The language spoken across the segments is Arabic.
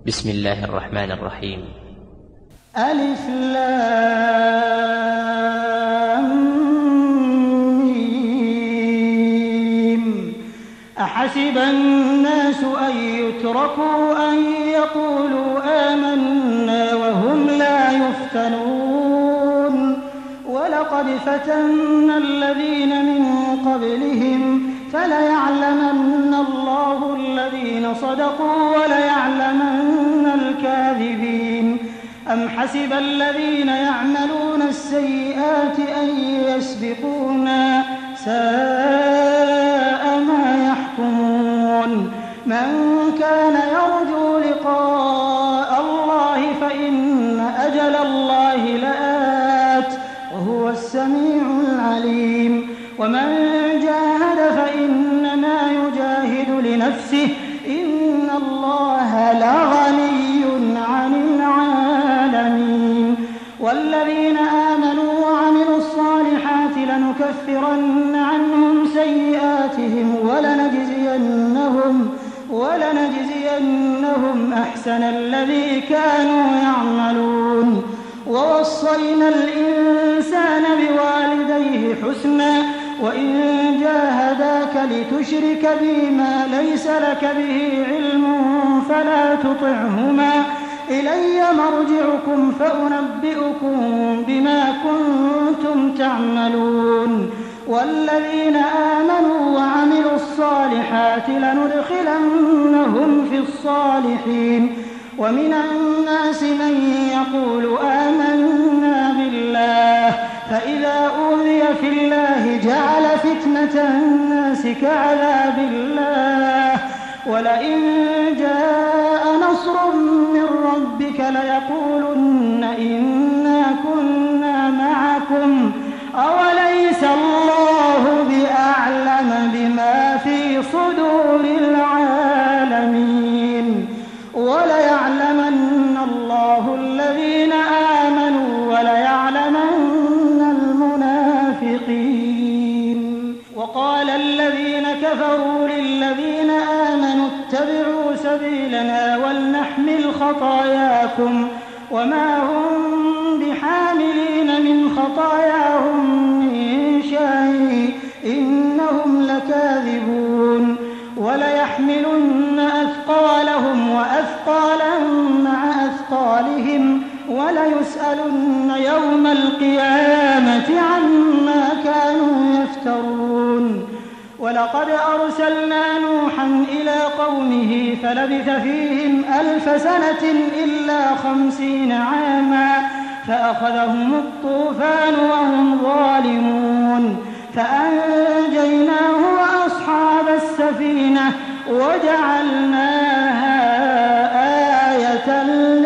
بسم الله الرحمن الرحيم. ألف لام ميم. أحسب الناس أن يتركوا أن يقولوا آمنا وهم لا يفتنون ولقد فتنا الذين من قبلهم فليعلمن الله الذين صدقوا وليعلمن الكاذبين. أم حسب الذين يعملون السيئات أن يسبقونا ساء ما يحكمون. من كان يرجو لقاء الله فإن أجل الله لآت وهو السميع العليم. ومن جاهد فإنما يجاهد لنفسه إن الله لغني عن العالمين. والذين آمنوا وعملوا الصالحات لنكفرن عنهم سيئاتهم ولنجزينهم أحسن الذي كانوا يعملون. ووصينا الإنسان بوالديه حسنا وإن جاهداك لتشرك بي ما ليس لك به علم فلا تطعهما إلي مرجعكم فأنبئكم بما كنتم تعملون. والذين آمنوا وعملوا الصالحات لندخلنهم في الصالحين. ومن الناس من يقول آمنا بالله فإذا أوذي في الله جعل فتنة الناس كعذاب الله ولئن جاء نصر من ربك ليقولن إنا كنا معكم أوليس الله بأعلم بما في صدور العالمين. وليعلمن الله الذين آمنوا وليعلمن المنافقين. وقال الذين كفروا للذين آمنوا اتبعوا سبيلنا ولنحمل خطاياكم وما هم بحاملين من خطاياهم من شيء إنهم لكاذبون. وليحملن أثقالهم وأثقالا مع أثقالهم وليسألن يوم القيامة عما كانوا يفترون. ولقد أرسلنا نوحا إلى قومه فلبث فيهم 1000 سنة إلا 50 عاما فأخذهم الطوفان وهم ظالمون فأنجيناه وأصحاب السفينة وجعلناها آية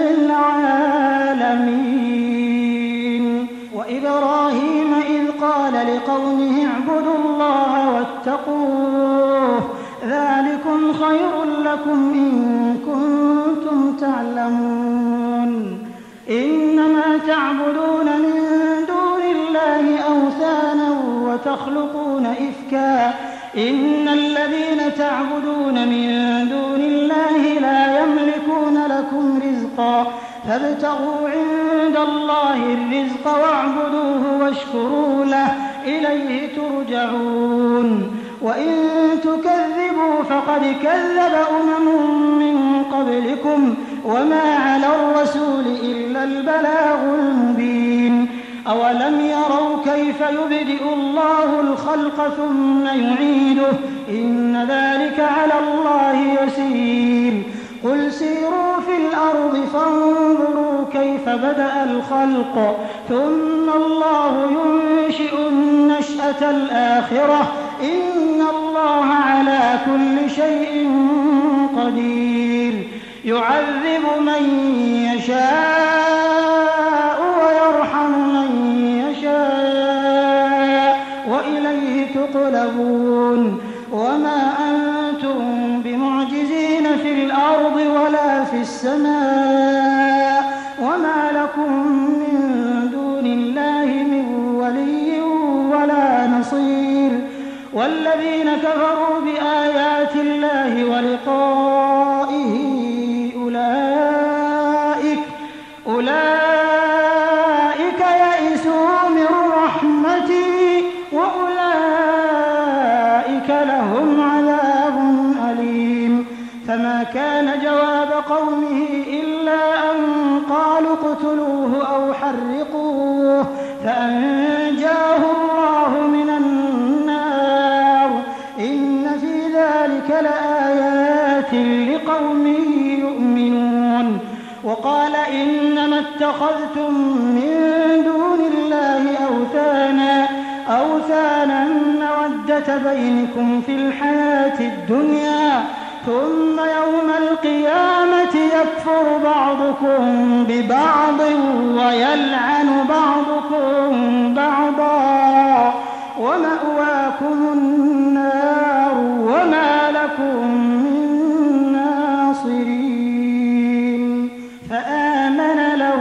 للعالمين. وإبراهيم إذ قال لقومه اعبدوا الله واتقوه ذلكم خير لكم إن كنتم تعلمون. إنما تعبدون من دون الله أوثانا وتخلقون إفكا إن الذين تعبدون من دون الله لا يملكون لكم رزقا فابتغوا عند الله الرزق واعبدوه واشكروا له إليه ترجعون. وإن تكذبوا فقد كذب من قبلكم وما على الرسول إلا البلاغ المبين. أولم يروا كيف يبدئ الله الخلق ثم يعيده إن ذلك على الله يسير. قل سيروا في الأرض فانظروا كيف بدأ الخلق ثم الله ينشئ النشأة الآخرة إن الله على كل شيء قدير. يعذب من يشاء ويرحم من يشاء وإليه تقلبون. وما أنتم بمعجزين في الأرض ولا في السماء وما لكم من دون الله من ولي ولا نصير. والذين كفروا بآيات الله ولقائه أولئك جواب قومه إلا أن قالوا اقتلوه أو حرقوه فأنجاه الله من النار إن في ذلك لآيات لقوم يؤمنون. وقال إنما اتخذتم من دون الله أوثانا مودة بينكم في الحياة الدنيا ثم يوم القيامة يكفر بعضكم ببعض ويلعن بعضكم بعضا ومأواكم النار وما لكم من ناصرين. فآمن له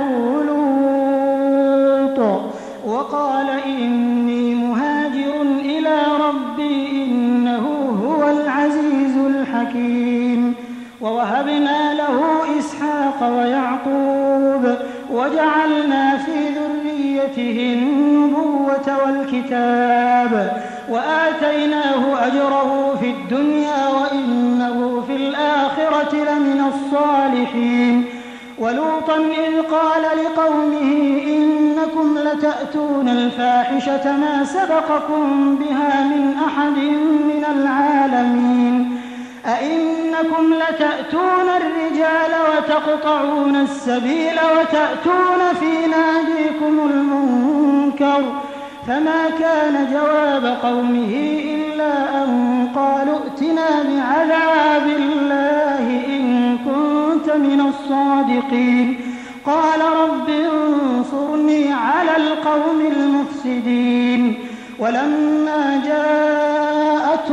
لوط وقال إني مهاجر إلى ربي إنه هو العزيز الحكيم. ووهبنا له إسحاق ويعقوب وجعلنا في ذريته النبوة والكتاب وآتيناه أجره في الدنيا وإنه في الآخرة لمن الصالحين. ولوطا إذ قال لقومه إنكم لتأتون الفاحشة ما سبقكم بها من أحد من العالمين أئنكم لتأتون الرجال وتقطعون السبيل وتأتون في ناديكم المنكر. فما كان جواب قومه إلا أن قالوا ائتنا بعذاب الله إن كنت من الصادقين. قال رب انصرني على القوم المفسدين. ولما جاءت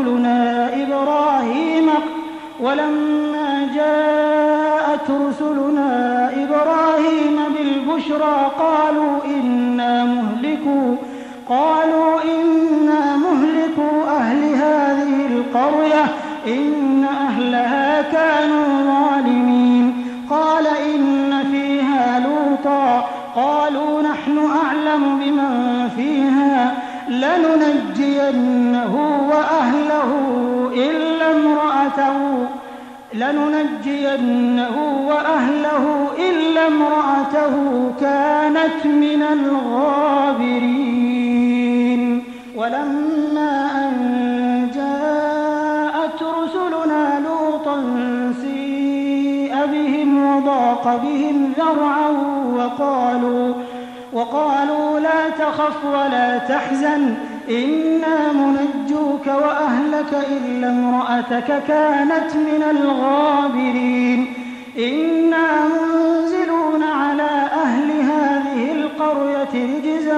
رسلنا إبراهيم بالبشرى قالوا إنا مهلكو أهل هذه القرية إن أهلها كانوا ظالمين. قال إن فيها لوطا قالوا نحن أعلم بمن فيها لننجينه وأهله إلا امرأته كانت من الغابرين. ولما أن جاءت رسلنا لوطا سيء بهم وضاق بهم ذرعا وقالوا لا تخف ولا تحزن إنا منجوك وأهلك إلا امرأتك كانت من الغابرين. إنا منزلون على أهل هذه القرية رجزا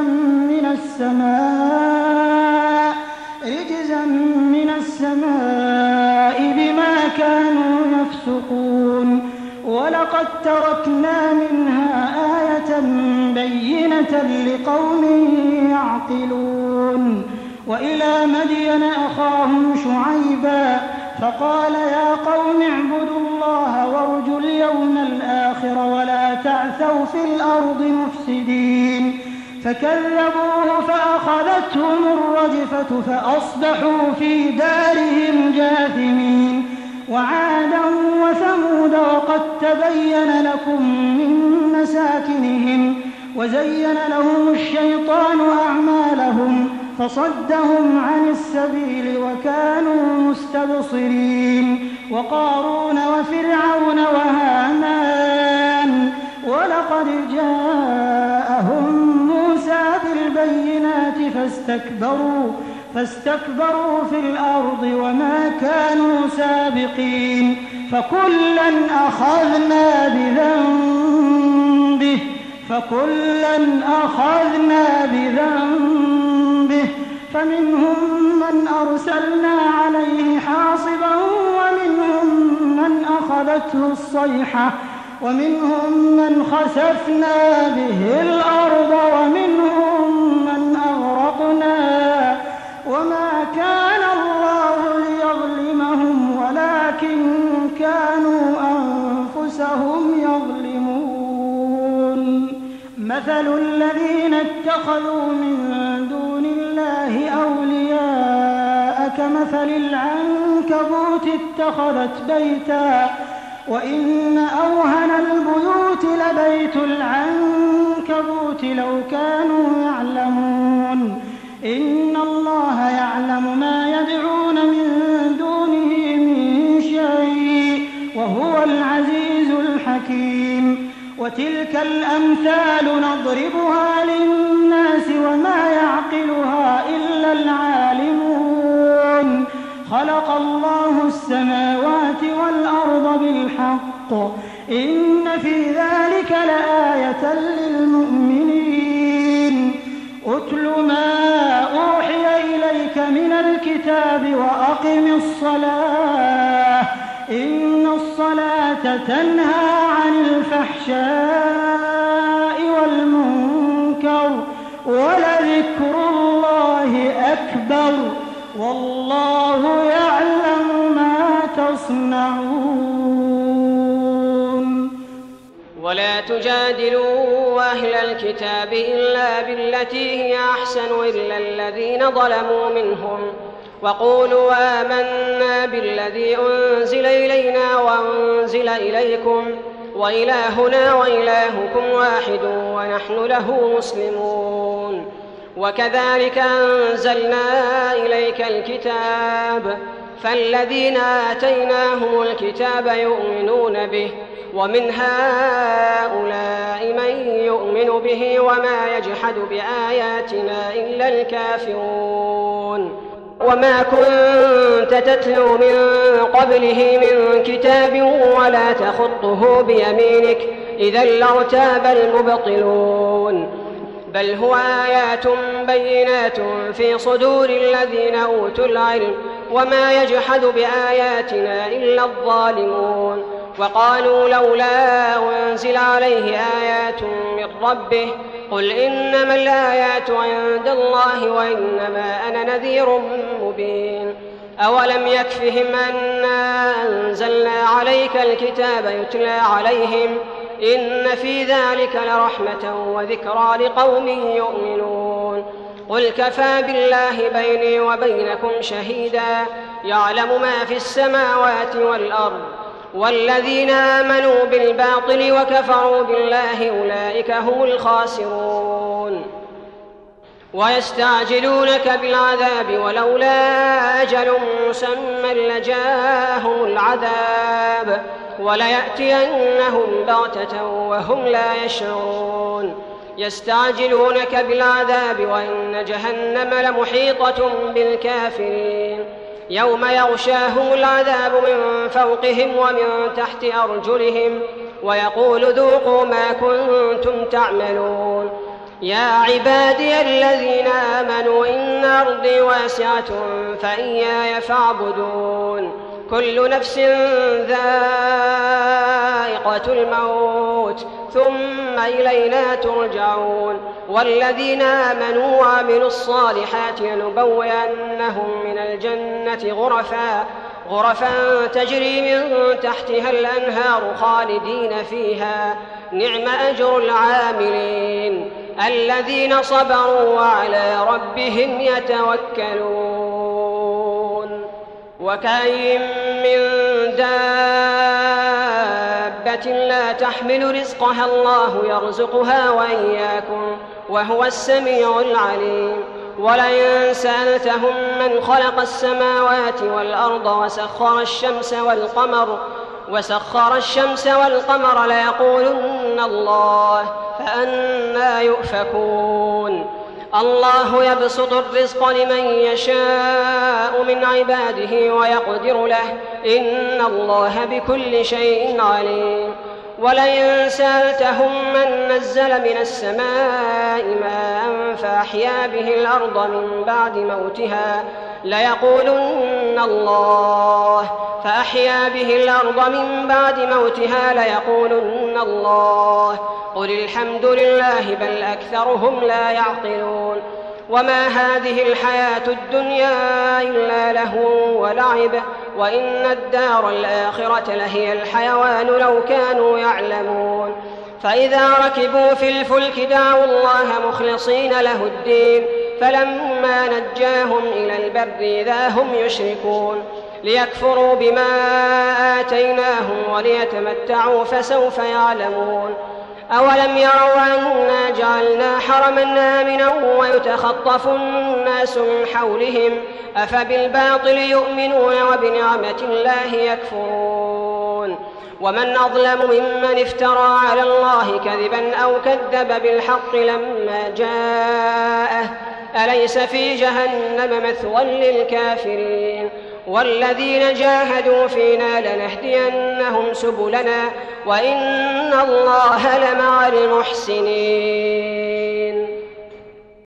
من السماء بما كانوا يفسقون. ولقد تركنا منها آية بينة لقوم يعقلون. وإلى مدين أخاهم شعيبا فقال يا قوم اعبدوا الله وارجوا اليوم الآخر ولا تعثوا في الأرض مفسدين. فكذبوه فأخذتهم الرجفة فأصبحوا في دارهم جاثمين. وعادا وثمود وقد تبين لكم من مساكنهم وزين لهم الشيطان أعمالهم فصدهم عن السبيل وكانوا مستبصرين. وقارون وفرعون وهامان ولقد جاءهم موسى بالبينات فاستكبروا في الأرض وما كانوا سابقين. فكلا أخذنا بذنبه فمنهم من أرسلنا عليه حاصبا ومنهم من أخذته الصيحة ومنهم من خسفنا به الأرض ومنهم من أغرقنا. وما كان الله ليظلمهم ولكن كانوا أنفسهم يظلمون. مثل الذين اتخذوا من دون الله أولياء كمثل العنكبوت وإن أوهن البيوت لبيت العنكبوت لو كانوا يعلمون إن الله يعلم ما يدعون من دونه من شيء وهو العزيز الحكيم وتلك الأمثال نضربها للناس وما يعقلها إلا العالمون خلق الله السماوات والأرض بالحق إن في ذلك لآية للمؤمنين أتل ما أوحي إليك من الكتاب وأقم الصلاة إن الصلاة تنهى عن الفحشاء والمنكر ولذكر الله أكبر والله يعلم ما تصنعون. ولا تجادلوا أهل الكتاب إلا بالتي هي أحسن إلا الذين ظلموا منهم وقولوا آمنا بالذي أنزل إلينا وأنزل إليكم وإلهنا وإلهكم واحد ونحن له مسلمون. وكذلك أنزلنا إليك الكتاب فالذين آتيناهم الكتاب يؤمنون به ومن هؤلاء من يؤمن به وما يجحد بآياتنا إلا الكافرون. وما كنت تتلو من قبله من كتاب ولا تخطه بيمينك إذا لارتاب المبطلون بل هو آيات بينات في صدور الذين أوتوا العلم وما يجحد بآياتنا إلا الظالمون. وقالوا لولا أنزل عليه آيات من ربه قل إنما الآيات عند الله وإنما أنا نذير مبين. أولم يكفهم أنا أنزلنا عليك الكتاب يتلى عليهم إن في ذلك لرحمة وذكرى لقوم يؤمنون. قل كفى بالله بيني وبينكم شهيدا يعلم ما في السماوات والأرض والذين آمنوا بالباطل وكفروا بالله أولئك هم الخاسرون. ويستعجلونك بالعذاب ولولا أجل مسمى لجاءهم العذاب وليأتينهم بغتة وهم لا يشعرون. يستعجلونك بالعذاب وإن جهنم لمحيطة بالكافرين يوم يغشاهم العذاب من فوقهم ومن تحت أرجلهم ويقول ذوقوا ما كنتم تعملون. يا عبادي الذين آمنوا إن أرضي واسعة فإياي فاعبدون. كل نفس ذائقة الموت ثم إلينا ترجعون. والذين آمنوا وعملوا الصالحات لنبوئنهم من الجنة غرفا تجري من تحتها الأنهار خالدين فيها نعم أجر العاملين الذين صبروا وعلى ربهم يتوكلون. وكأين من دابة لا تحمل رزقها الله يرزقها وإياكم وهو السميع العليم. ولئن سألتهم من خلق السماوات والأرض وسخر الشمس والقمر ليقولن الله فأنى يؤفكون. الله يبسط الرزق لمن يشاء من عباده ويقدر له إن الله بكل شيء عليم. ولئن سألتهم من نزل من السماء ماء فأحيا به الأرض من بعد موتها ليقولن الله ليقولن الله قل الحمد لله بل أكثرهم لا يعقلون. وما هذه الحياة الدنيا إلا لهو ولعب وإن الدار الآخرة لهي الحيوان لو كانوا يعلمون. فإذا ركبوا في الفلك دعوا الله مخلصين له الدين فلما نجاهم إلى البر إذا هم يشركون. ليكفروا بما آتيناهم وليتمتعوا فسوف يعلمون أولم يروا أنا جعلنا حرما آمنا ويتخطف الناس من حولهم أفبالباطل يؤمنون وبنعمة الله يكفرون ومن أظلم ممن افترى على الله كذبا أو كذب بالحق لما جاءه أليس في جهنم مثوى للكافرين والذين جاهدوا فينا لنهدينهم سبلنا وإن الله لمع المحسنين